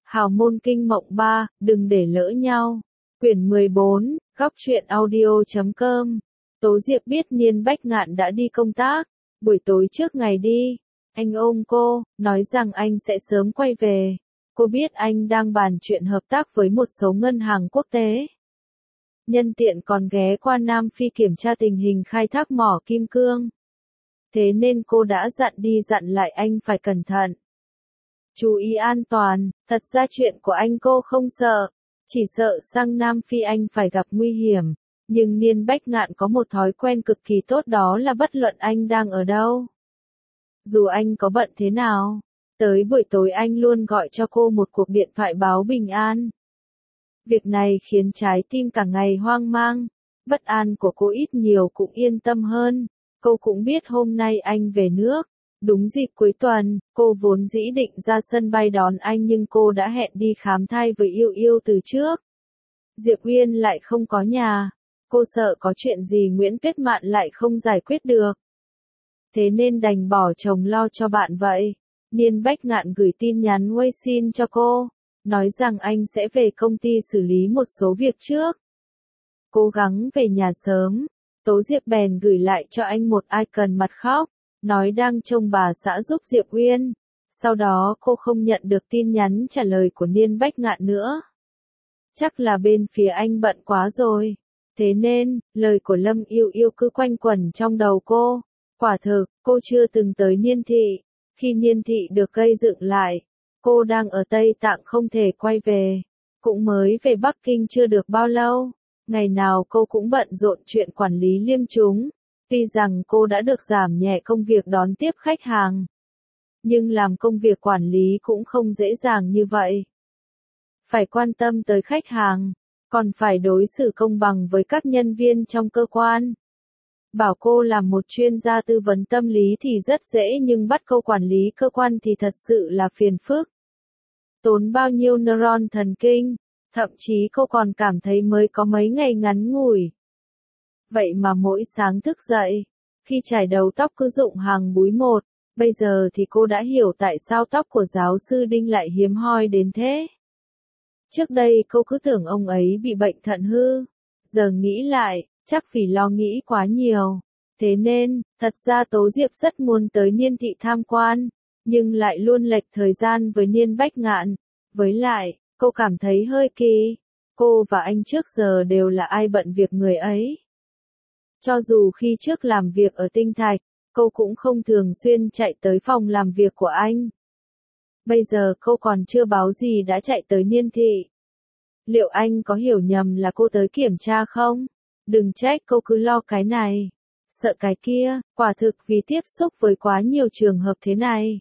Hào môn kinh mộng 3, đừng để lỡ nhau. Quyển 14, góc truyện audio.com. Tố Diệp biết Niên Bách Ngạn đã đi công tác. Buổi tối trước ngày đi, anh ôm cô, nói rằng anh sẽ sớm quay về. Cô biết anh đang bàn chuyện hợp tác với một số ngân hàng quốc tế. Nhân tiện còn ghé qua Nam Phi kiểm tra tình hình khai thác mỏ kim cương. Thế nên cô đã dặn đi dặn lại anh phải cẩn thận. Chú ý an toàn, thật ra chuyện của anh cô không sợ. Chỉ sợ sang Nam Phi anh phải gặp nguy hiểm. Nhưng Niên Bách Ngạn có một thói quen cực kỳ tốt, đó là bất luận anh đang ở đâu. Dù anh có bận thế nào, tới buổi tối anh luôn gọi cho cô một cuộc điện thoại báo bình an. Việc này khiến trái tim cả ngày hoang mang, bất an của cô ít nhiều cũng yên tâm hơn. Cô cũng biết hôm nay anh về nước. Đúng dịp cuối tuần, cô vốn dĩ định ra sân bay đón anh nhưng cô đã hẹn đi khám thai với Yêu Yêu từ trước. Diệp Uyên lại không có nhà. Cô sợ có chuyện gì Nguyễn Tuyết Mạn lại không giải quyết được. Thế nên đành bỏ chồng lo cho bạn vậy. Niên Bách Ngạn gửi tin nhắn WeChat cho cô, nói rằng anh sẽ về công ty xử lý một số việc trước. Cố gắng về nhà sớm. Tố Diệp bèn gửi lại cho anh một icon mặt khóc, nói đang trông bà xã giúp Diệp Uyên. Sau đó cô không nhận được tin nhắn trả lời của Niên Bách Ngạn nữa. Chắc là bên phía anh bận quá rồi. Thế nên, lời của Lâm Yêu Yêu cứ quanh quẩn trong đầu cô. Quả thực, cô chưa từng tới Niên Thị. Khi Niên Thị được gây dựng lại, cô đang ở Tây Tạng không thể quay về. Cũng mới về Bắc Kinh chưa được bao lâu. Ngày nào cô cũng bận rộn chuyện quản lý liêm chúng. Tuy rằng cô đã được giảm nhẹ công việc đón tiếp khách hàng, nhưng làm công việc quản lý cũng không dễ dàng như vậy. Phải quan tâm tới khách hàng, còn phải đối xử công bằng với các nhân viên trong cơ quan. Bảo cô làm một chuyên gia tư vấn tâm lý thì rất dễ, nhưng bắt cô quản lý cơ quan thì thật sự là phiền phức. Tốn bao nhiêu neuron thần kinh, thậm chí cô còn cảm thấy mới có mấy ngày ngắn ngủi. Vậy mà mỗi sáng thức dậy, khi chải đầu tóc cứ rụng hàng búi một, bây giờ thì cô đã hiểu tại sao tóc của giáo sư Đinh lại hiếm hoi đến thế. Trước đây cô cứ tưởng ông ấy bị bệnh thận hư, giờ nghĩ lại, chắc vì lo nghĩ quá nhiều. Thế nên, thật ra Tố Diệp rất muốn tới Niên Thị tham quan, nhưng lại luôn lệch thời gian với Niên Bách Ngạn. Với lại, cô cảm thấy hơi kỳ, cô và anh trước giờ đều là ai bận việc người ấy. Cho dù khi trước làm việc ở Tinh Thạch, cô cũng không thường xuyên chạy tới phòng làm việc của anh. Bây giờ cô còn chưa báo gì đã chạy tới Niên Thị. Liệu anh có hiểu nhầm là cô tới kiểm tra không? Đừng trách cô cứ lo cái này, sợ cái kia, quả thực vì tiếp xúc với quá nhiều trường hợp thế này,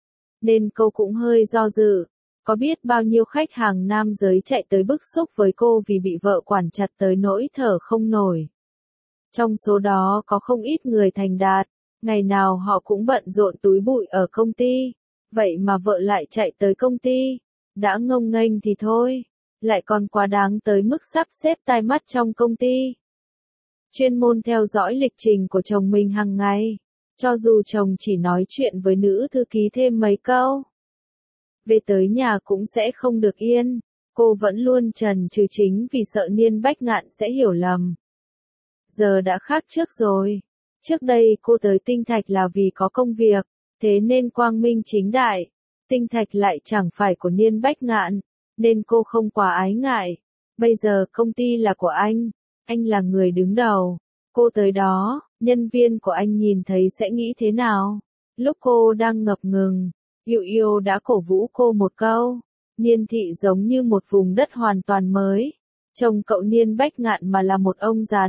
nên cô cũng hơi do dự. Có biết bao nhiêu khách hàng nam giới chạy tới bức xúc với cô vì bị vợ quản chặt tới nỗi thở không nổi. Trong số đó có không ít người thành đạt, ngày nào họ cũng bận rộn túi bụi ở công ty, vậy mà vợ lại chạy tới công ty, đã ngông nghênh thì thôi, lại còn quá đáng tới mức sắp xếp tai mắt trong công ty. Chuyên môn theo dõi lịch trình của chồng mình hàng ngày, cho dù chồng chỉ nói chuyện với nữ thư ký thêm mấy câu. Về tới nhà cũng sẽ không được yên, cô vẫn luôn chần chừ chính vì sợ Niên Bách Ngạn sẽ hiểu lầm. Giờ đã khác trước rồi. Trước đây cô tới Tinh Thạch là vì có công việc, thế nên quang minh chính đại. Tinh Thạch lại chẳng phải của Niên Bách Ngạn, nên cô không quá ái ngại. Bây giờ công ty là của anh là người đứng đầu. Cô tới đó, nhân viên của anh nhìn thấy sẽ nghĩ thế nào? Lúc cô đang ngập ngừng, Yêu Yêu đã cổ vũ cô một câu. Niên Thị giống như một vùng đất hoàn toàn mới. Chồng cậu Niên Bách Ngạn mà là một ông già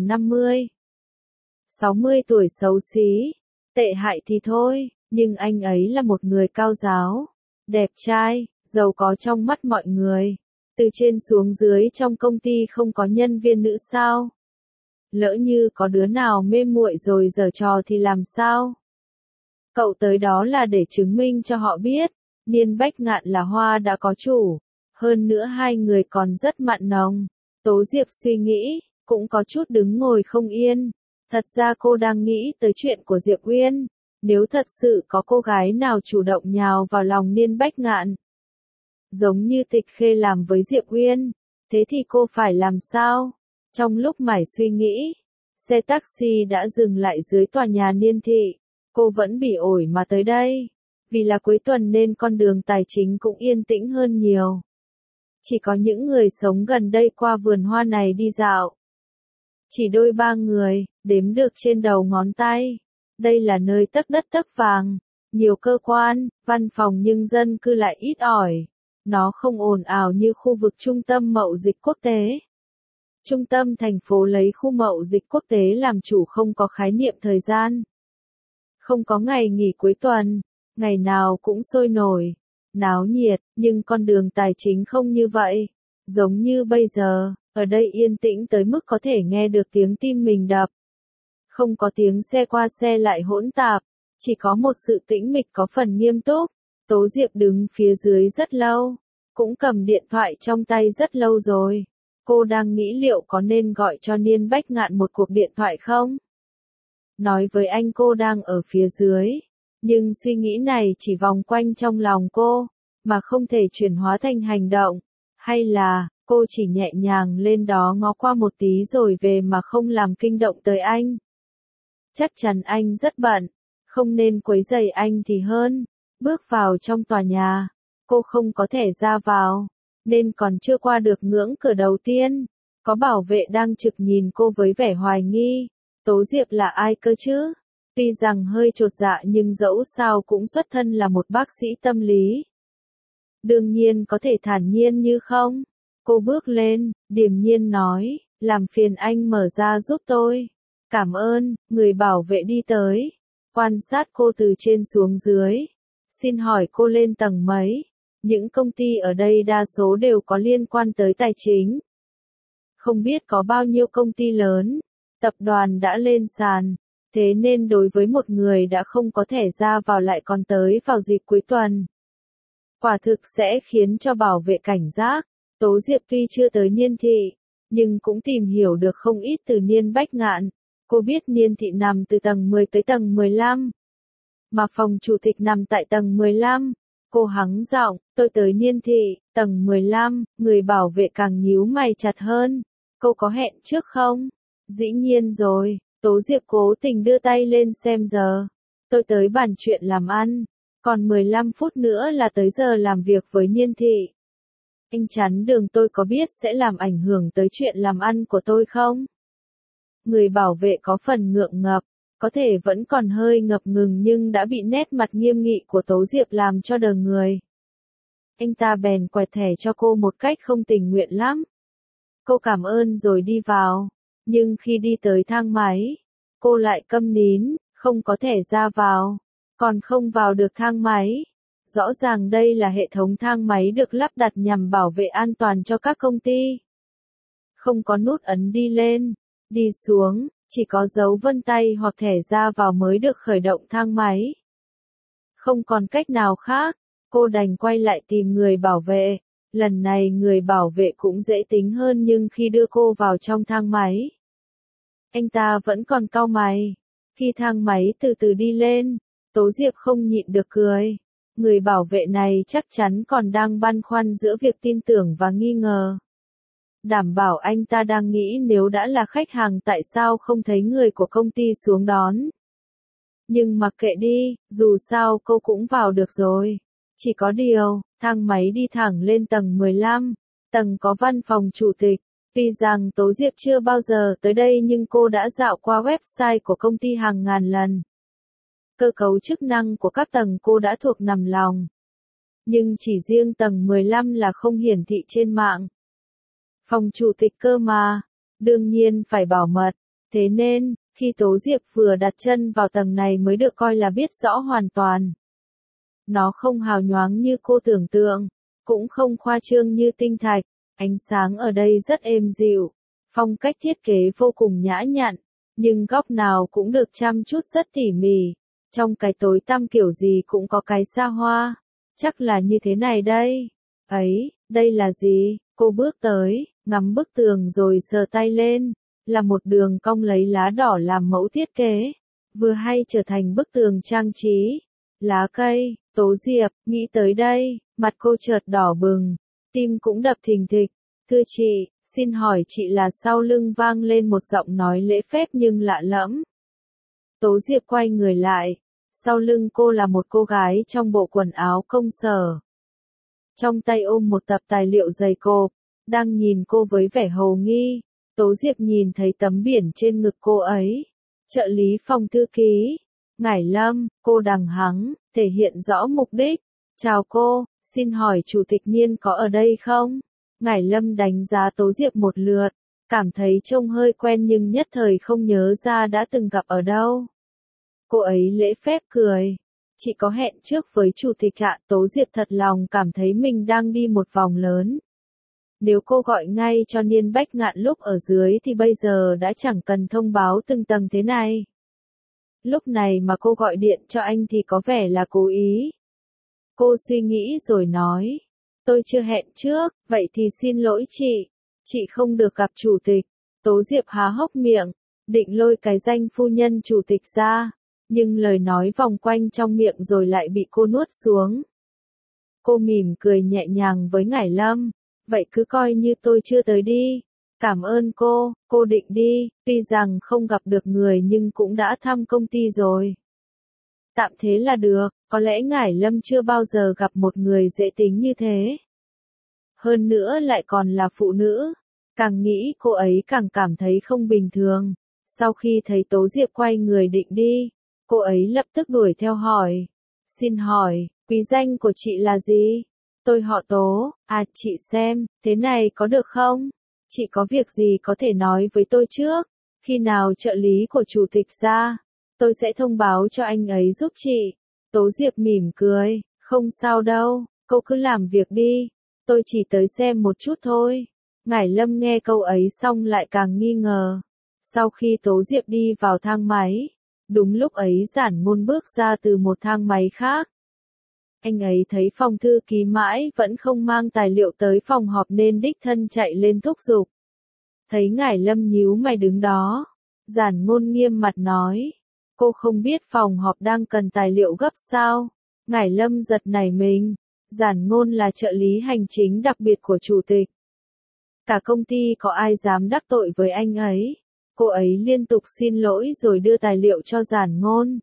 50, 60 tuổi xấu xí, tệ hại thì thôi, nhưng anh ấy là một người cao giáo, đẹp trai, giàu có trong mắt mọi người. Từ trên xuống dưới trong công ty không có nhân viên nữ sao? Lỡ như có đứa nào mê muội rồi giở trò thì làm sao? Cậu tới đó là để chứng minh cho họ biết, Niên Bách Ngạn là hoa đã có chủ, hơn nữa hai người còn rất mặn nồng. Tố Diệp suy nghĩ, cũng có chút đứng ngồi không yên. Thật ra cô đang nghĩ tới chuyện của Diệp Uyên. Nếu thật sự có cô gái nào chủ động nhào vào lòng Niên Bách Ngạn, giống như Tịch Khê làm với Diệp Uyên. Thế thì cô phải làm sao? Trong lúc mải suy nghĩ, xe taxi đã dừng lại dưới tòa nhà Niên Thị. Cô vẫn bị ổi mà tới đây. Vì là cuối tuần nên con đường tài chính cũng yên tĩnh hơn nhiều. Chỉ có những người sống gần đây qua vườn hoa này đi dạo. Chỉ đôi ba người, đếm được trên đầu ngón tay. Đây là nơi tấc đất tấc vàng. Nhiều cơ quan, văn phòng nhưng dân cư lại ít ỏi. Nó không ồn ào như khu vực trung tâm mậu dịch quốc tế. Trung tâm thành phố lấy khu mậu dịch quốc tế làm chủ, không có khái niệm thời gian. Không có ngày nghỉ cuối tuần, ngày nào cũng sôi nổi, náo nhiệt, nhưng con đường tài chính không như vậy. Giống như bây giờ, ở đây yên tĩnh tới mức có thể nghe được tiếng tim mình đập. Không có tiếng xe qua xe lại hỗn tạp, chỉ có một sự tĩnh mịch có phần nghiêm túc. Tố Diệp đứng phía dưới rất lâu, cũng cầm điện thoại trong tay rất lâu rồi. Cô đang nghĩ liệu có nên gọi cho Niên Bách Ngạn một cuộc điện thoại không? Nói với anh cô đang ở phía dưới, nhưng suy nghĩ này chỉ vòng quanh trong lòng cô, mà không thể chuyển hóa thành hành động. Hay là, cô chỉ nhẹ nhàng lên đó ngó qua một tí rồi về mà không làm kinh động tới anh? Chắc chắn anh rất bận, không nên quấy rầy anh thì hơn. Bước vào trong tòa nhà, cô không có thẻ ra vào, nên còn chưa qua được ngưỡng cửa đầu tiên. Có bảo vệ đang trực nhìn cô với vẻ hoài nghi. Tố Diệp là ai cơ chứ? Tuy rằng hơi chột dạ nhưng dẫu sao cũng xuất thân là một bác sĩ tâm lý. Đương nhiên có thể thản nhiên như không. Cô bước lên, điềm nhiên nói, làm phiền anh mở ra giúp tôi. Cảm ơn, người bảo vệ đi tới. Quan sát cô từ trên xuống dưới. Xin hỏi cô lên tầng mấy? Những công ty ở đây đa số đều có liên quan tới tài chính. Không biết có bao nhiêu công ty lớn, tập đoàn đã lên sàn. Thế nên đối với một người đã không có thẻ ra vào lại còn tới vào dịp cuối tuần, quả thực sẽ khiến cho bảo vệ cảnh giác. Tố Diệp tuy chưa tới Niên Thị, nhưng cũng tìm hiểu được không ít từ Niên Bách Ngạn. Cô biết Niên Thị nằm từ tầng 10 tới tầng 15, mà phòng chủ tịch nằm tại tầng 15. Cô hắng giọng, tôi tới Niên Thị, tầng 15, người bảo vệ càng nhíu mày chặt hơn. Cô có hẹn trước không? Dĩ nhiên rồi, Tố Diệp cố tình đưa tay lên xem giờ. Tôi tới bàn chuyện làm ăn, còn 15 phút nữa là tới giờ làm việc với Niên Thị. Anh chắn đường tôi có biết sẽ làm ảnh hưởng tới chuyện làm ăn của tôi không? Người bảo vệ có phần ngượng ngập, có thể vẫn còn hơi ngập ngừng nhưng đã bị nét mặt nghiêm nghị của Tố Diệp làm cho đờ người. Anh ta bèn quẹt thẻ cho cô một cách không tình nguyện lắm. Cô cảm ơn rồi đi vào, nhưng khi đi tới thang máy, cô lại câm nín, không có thẻ ra vào, còn không vào được thang máy. Rõ ràng đây là hệ thống thang máy được lắp đặt nhằm bảo vệ an toàn cho các công ty. Không có nút ấn đi lên, đi xuống, chỉ có dấu vân tay hoặc thẻ ra vào mới được khởi động thang máy. Không còn cách nào khác, cô đành quay lại tìm người bảo vệ. Lần này người bảo vệ cũng dễ tính hơn nhưng khi đưa cô vào trong thang máy, anh ta vẫn còn cau mày. Khi thang máy từ từ đi lên, Tố Diệp không nhịn được cười. Người bảo vệ này chắc chắn còn đang băn khoăn giữa việc tin tưởng và nghi ngờ. Đảm bảo anh ta đang nghĩ nếu đã là khách hàng tại sao không thấy người của công ty xuống đón. Nhưng mặc kệ đi, dù sao cô cũng vào được rồi. Chỉ có điều, thang máy đi thẳng lên tầng 15, tầng có văn phòng chủ tịch. Tuy rằng Tố Diệp chưa bao giờ tới đây nhưng cô đã dạo qua website của công ty hàng ngàn lần. Cơ cấu chức năng của các tầng cô đã thuộc nằm lòng. Nhưng chỉ riêng tầng 15 là không hiển thị trên mạng. Phòng chủ tịch cơ mà, đương nhiên phải bảo mật. Thế nên, khi Tố Diệp vừa đặt chân vào tầng này mới được coi là biết rõ hoàn toàn. Nó không hào nhoáng như cô tưởng tượng, cũng không khoa trương như tinh thạch. Ánh sáng ở đây rất êm dịu, phong cách thiết kế vô cùng nhã nhặn, nhưng góc nào cũng được chăm chút rất tỉ mỉ. Trong cái tối tăm kiểu gì cũng có cái xa hoa. Chắc là như thế này đây. Ấy, đây là gì? Cô bước tới, ngắm bức tường rồi sờ tay lên. Là một đường cong lấy lá đỏ làm mẫu thiết kế. Vừa hay trở thành bức tường trang trí. Lá cây, Tố Diệp, nghĩ tới đây, Mặt cô chợt đỏ bừng, tim cũng đập thình thịch. Thưa chị, xin hỏi chị là? Sau lưng vang lên một giọng nói lễ phép nhưng lạ lẫm. Tố Diệp quay người lại, sau lưng cô là một cô gái trong bộ quần áo công sở. Trong tay ôm một tập tài liệu dày cộp, đang nhìn cô với vẻ hồ nghi. Tố Diệp nhìn thấy tấm biển trên ngực cô ấy. Trợ lý phòng thư ký, Ngải Lâm, cô đằng hắng, thể hiện rõ mục đích. Chào cô, xin hỏi Chủ tịch Niên có ở đây không? Ngải Lâm đánh giá Tố Diệp một lượt, cảm thấy trông hơi quen nhưng nhất thời không nhớ ra đã từng gặp ở đâu. Cô ấy lễ phép cười. Chị có hẹn trước với Chủ tịch ạ. Tố Diệp thật lòng cảm thấy mình đang đi một vòng lớn. Nếu cô gọi ngay cho Niên Bách Ngạn lúc ở dưới thì bây giờ đã chẳng cần thông báo từng tầng thế này. Lúc này mà cô gọi điện cho anh thì có vẻ là cố ý. Cô suy nghĩ rồi nói. Tôi chưa hẹn trước, vậy thì xin lỗi chị. Chị không được gặp Chủ tịch. Tố Diệp há hốc miệng, định lôi cái danh phu nhân Chủ tịch ra. Nhưng lời nói vòng quanh trong miệng rồi lại bị cô nuốt xuống. Cô mỉm cười nhẹ nhàng với Ngải Lâm. Vậy cứ coi như tôi chưa tới đi. Cảm ơn cô định đi, tuy rằng không gặp được người nhưng cũng đã thăm công ty rồi. Tạm thế là được, có lẽ Ngải Lâm chưa bao giờ gặp một người dễ tính như thế. Hơn nữa lại còn là phụ nữ. Càng nghĩ cô ấy càng cảm thấy không bình thường. Sau khi thấy Tố Diệp quay người định đi, cô ấy lập tức đuổi theo hỏi. Xin hỏi, quý danh của chị là gì? Tôi họ Tố. À, chị xem, thế này có được không? Chị có việc gì có thể nói với tôi trước? Khi nào trợ lý của Chủ tịch ra, tôi sẽ thông báo cho anh ấy giúp chị. Tố Diệp mỉm cười. Không sao đâu, cô cứ làm việc đi. Tôi chỉ tới xem một chút thôi. Ngải Lâm nghe câu ấy xong lại càng nghi ngờ. Sau khi Tố Diệp đi vào thang máy, đúng lúc ấy Giản Ngôn bước ra từ một thang máy khác. Anh ấy thấy phòng thư ký mãi vẫn không mang tài liệu tới phòng họp nên đích thân chạy lên thúc giục. Thấy Ngải Lâm nhíu mày đứng đó, Giản Ngôn nghiêm mặt nói. Cô không biết phòng họp đang cần tài liệu gấp sao? Ngải Lâm giật nảy mình. Giản Ngôn là trợ lý hành chính đặc biệt của Chủ tịch. Cả công ty có ai dám đắc tội với anh ấy? Cô ấy liên tục xin lỗi rồi đưa tài liệu cho Giản Ngôn.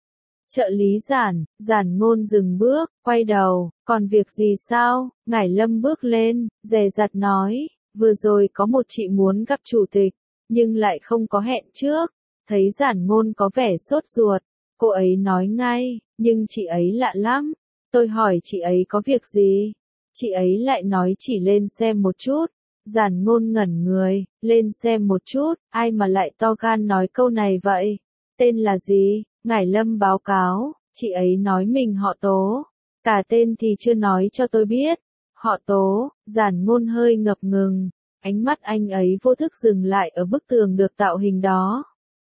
Trợ lý Giản Ngôn dừng bước, quay đầu, còn việc gì sao? Ngải Lâm bước lên, dè dặt nói, vừa rồi có một chị muốn gặp Chủ tịch, nhưng lại không có hẹn trước. Thấy Giản Ngôn có vẻ sốt ruột, cô ấy nói ngay, nhưng chị ấy lạ lắm. Tôi hỏi chị ấy có việc gì? Chị ấy lại nói chỉ lên xem một chút. Giản Ngôn ngẩn người, lên xem một chút, ai mà lại to gan nói câu này vậy? Tên là gì? Ngải Lâm báo cáo, chị ấy nói mình họ Tố. Cả tên thì chưa nói cho tôi biết. Họ Tố. Giản Ngôn hơi ngập ngừng, ánh mắt anh ấy vô thức dừng lại ở bức tường được tạo hình đó.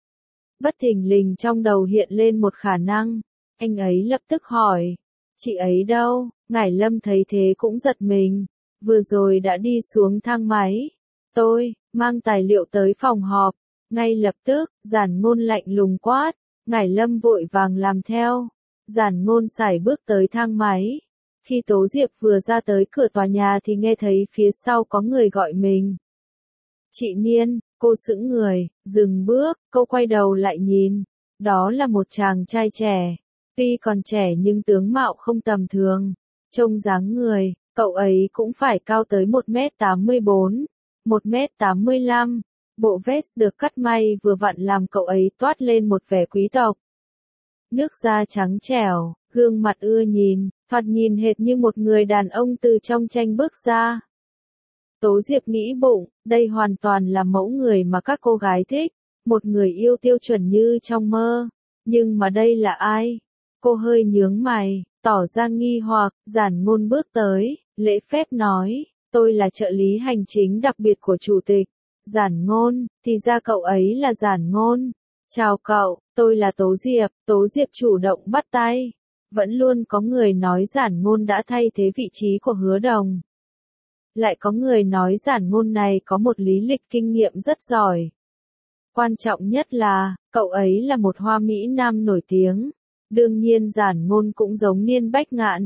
Bất thình lình trong đầu hiện lên một khả năng. Anh ấy lập tức hỏi, chị ấy đâu? Ngải Lâm thấy thế cũng giật mình. Vừa rồi đã đi xuống thang máy. Tôi mang tài liệu tới phòng họp. Ngay lập tức, Giản Ngôn lạnh lùng quát. Ngải Lâm vội vàng làm theo. Giản Ngôn sải bước tới thang máy. Khi Tố Diệp vừa ra tới cửa tòa nhà thì nghe thấy phía sau có người gọi mình. Chị Niên. Cô sững người, dừng bước, cô quay đầu lại nhìn. Đó là một chàng trai trẻ. Tuy còn trẻ nhưng tướng mạo không tầm thường. Trông dáng người, cậu ấy cũng phải cao tới 1m84, 1m85. Bộ vest được cắt may vừa vặn làm cậu ấy toát lên một vẻ quý tộc. Nước da trắng trẻo, gương mặt ưa nhìn, thoạt nhìn hệt như một người đàn ông từ trong tranh bước ra. Tố Diệp nghĩ bụng, đây hoàn toàn là mẫu người mà các cô gái thích, một người yêu tiêu chuẩn như trong mơ. Nhưng mà đây là ai? Cô hơi nhướng mày, tỏ ra nghi hoặc. Giản Ngôn bước tới, lễ phép nói, tôi là trợ lý hành chính đặc biệt của Chủ tịch. Giản Ngôn, thì ra cậu ấy là Giản Ngôn. Chào cậu, tôi là Tố Diệp. Tố Diệp chủ động bắt tay. Vẫn luôn có người nói Giản Ngôn đã thay thế vị trí của Hứa Đồng. Lại có người nói Giản Ngôn này có một lý lịch kinh nghiệm rất giỏi. Quan trọng nhất là, cậu ấy là một hoa mỹ nam nổi tiếng. Đương nhiên Giản Ngôn cũng giống Niên Bách Ngạn.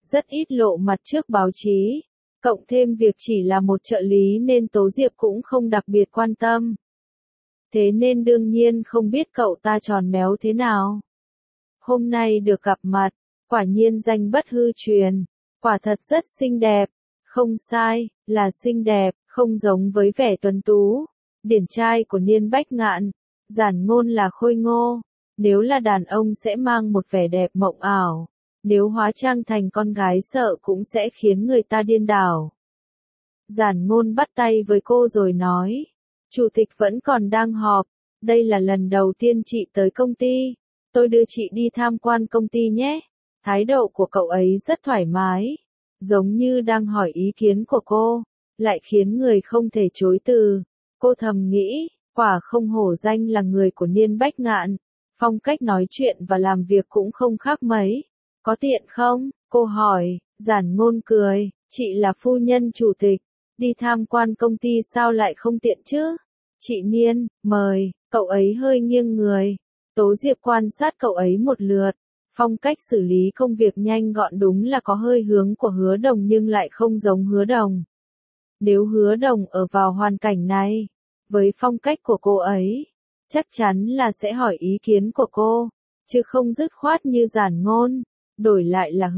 rất ít lộ mặt trước báo chí. Cộng thêm việc chỉ là một trợ lý nên Tố Diệp cũng không đặc biệt quan tâm. Thế nên đương nhiên không biết cậu ta tròn méo thế nào. Hôm nay được gặp mặt, quả nhiên danh bất hư truyền, quả thật rất xinh đẹp. Không sai, là xinh đẹp, không giống với vẻ tuấn tú, điển trai của Niên Bách Ngạn. Giản Ngôn là khôi ngô, nếu là đàn ông sẽ mang một vẻ đẹp mộng ảo, nếu hóa trang thành con gái sợ cũng sẽ khiến người ta điên đảo. Giản Ngôn bắt tay với cô rồi nói, chủ tịch vẫn còn đang họp, đây là lần đầu tiên chị tới công ty, tôi đưa chị đi tham quan công ty nhé. Thái độ của cậu ấy rất thoải mái, giống như đang hỏi ý kiến của cô, lại khiến người không thể chối từ. Cô thầm nghĩ, quả không hổ danh là người của Niên Bách Ngạn, phong cách nói chuyện và làm việc cũng không khác mấy. Có tiện không? Cô hỏi. Giản Ngôn cười, chị là phu nhân chủ tịch, đi tham quan công ty sao lại không tiện chứ? Chị Niên, mời. Cậu ấy hơi nghiêng người. Tố Diệp quan sát cậu ấy một lượt. Phong cách xử lý công việc nhanh gọn đúng là có hơi hướng của Hứa Đồng nhưng lại không giống Hứa Đồng. Nếu Hứa Đồng ở vào hoàn cảnh này, với phong cách của cô ấy, chắc chắn là sẽ hỏi ý kiến của cô, chứ không dứt khoát như Giản Ngôn. Đổi lại là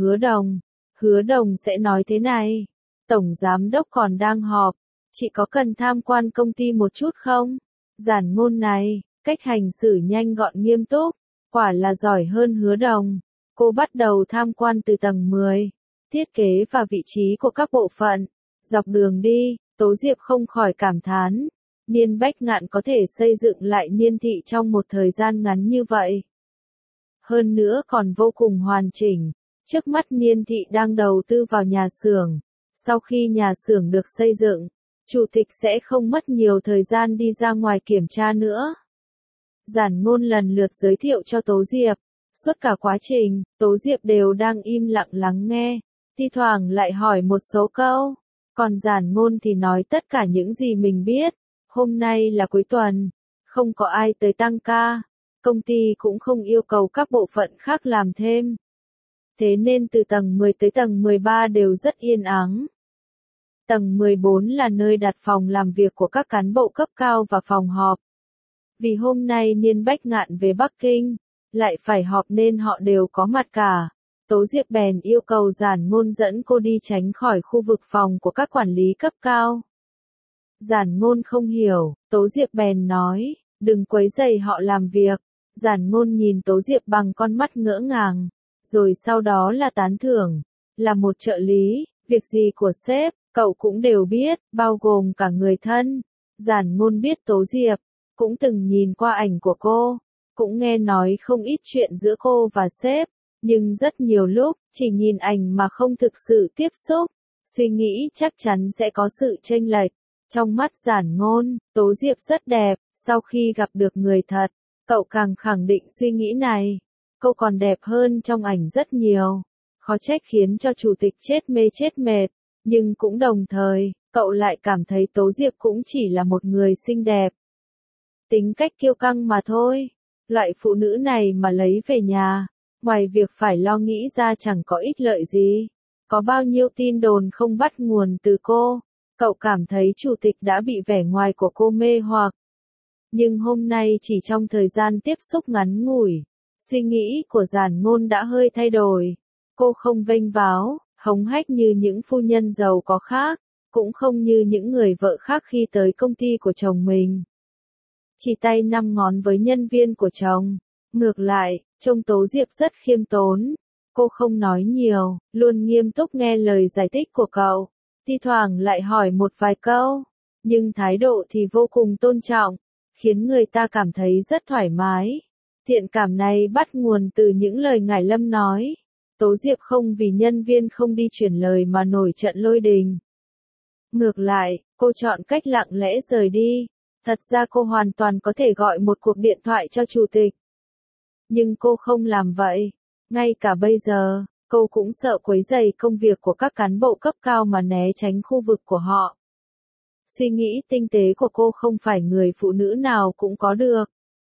Hứa Đồng sẽ nói thế này, Tổng Giám Đốc còn đang họp, chị có cần tham quan công ty một chút không? Giản Ngôn này, cách hành xử nhanh gọn nghiêm túc, quả là giỏi hơn Hứa Đồng. Cô bắt đầu tham quan từ tầng 10, thiết kế và vị trí của các bộ phận. Dọc đường đi, Tố Diệp không khỏi cảm thán, Niên Bách Ngạn có thể xây dựng lại Niên thị trong một thời gian ngắn như vậy. Hơn nữa còn vô cùng hoàn chỉnh. Trước mắt Niên thị đang đầu tư vào nhà xưởng. Sau khi nhà xưởng được xây dựng, chủ tịch sẽ không mất nhiều thời gian đi ra ngoài kiểm tra nữa. Giản Ngôn lần lượt giới thiệu cho Tố Diệp. Suốt cả quá trình, Tố Diệp đều đang im lặng lắng nghe, thi thoảng lại hỏi một số câu. Còn Giản Ngôn thì nói tất cả những gì mình biết. Hôm nay là cuối tuần, không có ai tới tăng ca, công ty cũng không yêu cầu các bộ phận khác làm thêm. Thế nên từ tầng 10 tới tầng 13 đều rất yên ắng. Tầng 14 là nơi đặt phòng làm việc của các cán bộ cấp cao và phòng họp. Vì hôm nay Niên Bách Ngạn về Bắc Kinh, lại phải họp nên họ đều có mặt cả. Tố Diệp bèn yêu cầu Giản Ngôn dẫn cô đi tránh khỏi khu vực phòng của các quản lý cấp cao. Giản Ngôn không hiểu, Tố Diệp bèn nói, đừng quấy rầy họ làm việc. Giản Ngôn nhìn Tố Diệp bằng con mắt ngỡ ngàng, rồi sau đó là tán thưởng, là một trợ lý, việc gì của sếp, cậu cũng đều biết, bao gồm cả người thân. Giản Ngôn biết Tố Diệp, cũng từng nhìn qua ảnh của cô, cũng nghe nói không ít chuyện giữa cô và sếp, nhưng rất nhiều lúc, chỉ nhìn ảnh mà không thực sự tiếp xúc, suy nghĩ chắc chắn sẽ có sự chênh lệch. Trong mắt Giản Ngôn, Tố Diệp rất đẹp, sau khi gặp được người thật, cậu càng khẳng định suy nghĩ này. Cô còn đẹp hơn trong ảnh rất nhiều, khó trách khiến cho chủ tịch chết mê chết mệt, nhưng cũng đồng thời, cậu lại cảm thấy Tố Diệp cũng chỉ là một người xinh đẹp. Tính cách kiêu căng mà thôi, loại phụ nữ này mà lấy về nhà, ngoài việc phải lo nghĩ ra chẳng có ích lợi gì. Có bao nhiêu tin đồn không bắt nguồn từ cô. Cậu cảm thấy chủ tịch đã bị vẻ ngoài của cô mê hoặc. Nhưng hôm nay chỉ trong thời gian tiếp xúc ngắn ngủi, suy nghĩ của Giản Ngôn đã hơi thay đổi. Cô không vênh váo, hống hách như những phu nhân giàu có khác, cũng không như những người vợ khác khi tới công ty của chồng mình. Chỉ tay 5 ngón với nhân viên của chồng. Ngược lại, trông Tố Diệp rất khiêm tốn. Cô không nói nhiều, luôn nghiêm túc nghe lời giải thích của cậu. Thi thoảng lại hỏi một vài câu, nhưng thái độ thì vô cùng tôn trọng, khiến người ta cảm thấy rất thoải mái. Thiện cảm này bắt nguồn từ những lời Ngải Lâm nói. Tố Diệp không vì nhân viên không đi truyền lời mà nổi trận lôi đình. Ngược lại, cô chọn cách lặng lẽ rời đi. Thật ra cô hoàn toàn có thể gọi một cuộc điện thoại cho chủ tịch. Nhưng cô không làm vậy. Ngay cả bây giờ, cô cũng sợ quấy rầy công việc của các cán bộ cấp cao mà né tránh khu vực của họ. Suy nghĩ tinh tế của cô không phải người phụ nữ nào cũng có được.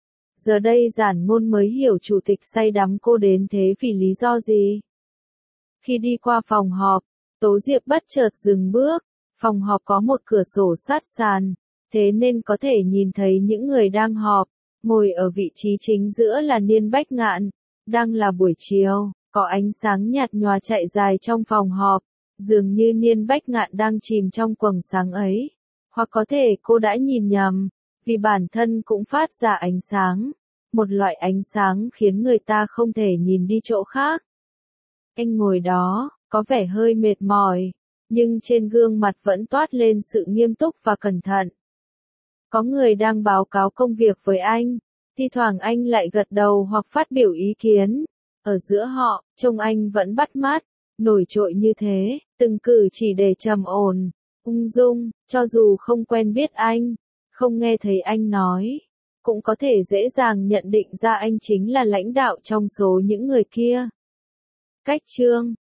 Giờ đây Giản Ngôn mới hiểu chủ tịch say đắm cô đến thế vì lý do gì. Khi đi qua phòng họp, Tố Diệp bất chợt dừng bước. Phòng họp có một cửa sổ sát sàn, thế nên có thể nhìn thấy những người đang họp. Ngồi ở vị trí chính giữa là Niên Bách Ngạn. Đang là buổi chiều, có ánh sáng nhạt nhòa chạy dài trong phòng họp. Dường như Niên Bách Ngạn đang chìm trong quầng sáng ấy. Hoặc có thể cô đã nhìn nhầm, vì bản thân cũng phát ra ánh sáng. Một loại ánh sáng khiến người ta không thể nhìn đi chỗ khác. Anh ngồi đó, có vẻ hơi mệt mỏi, nhưng trên gương mặt vẫn toát lên sự nghiêm túc và cẩn thận. Có người đang báo cáo công việc với anh, thi thoảng anh lại gật đầu hoặc phát biểu ý kiến. Ở giữa họ, trông anh vẫn bắt mắt, nổi trội như thế, từng cử chỉ để trầm ổn, ung dung, cho dù không quen biết anh, không nghe thấy anh nói, cũng có thể dễ dàng nhận định ra anh chính là lãnh đạo trong số những người kia. Cách chương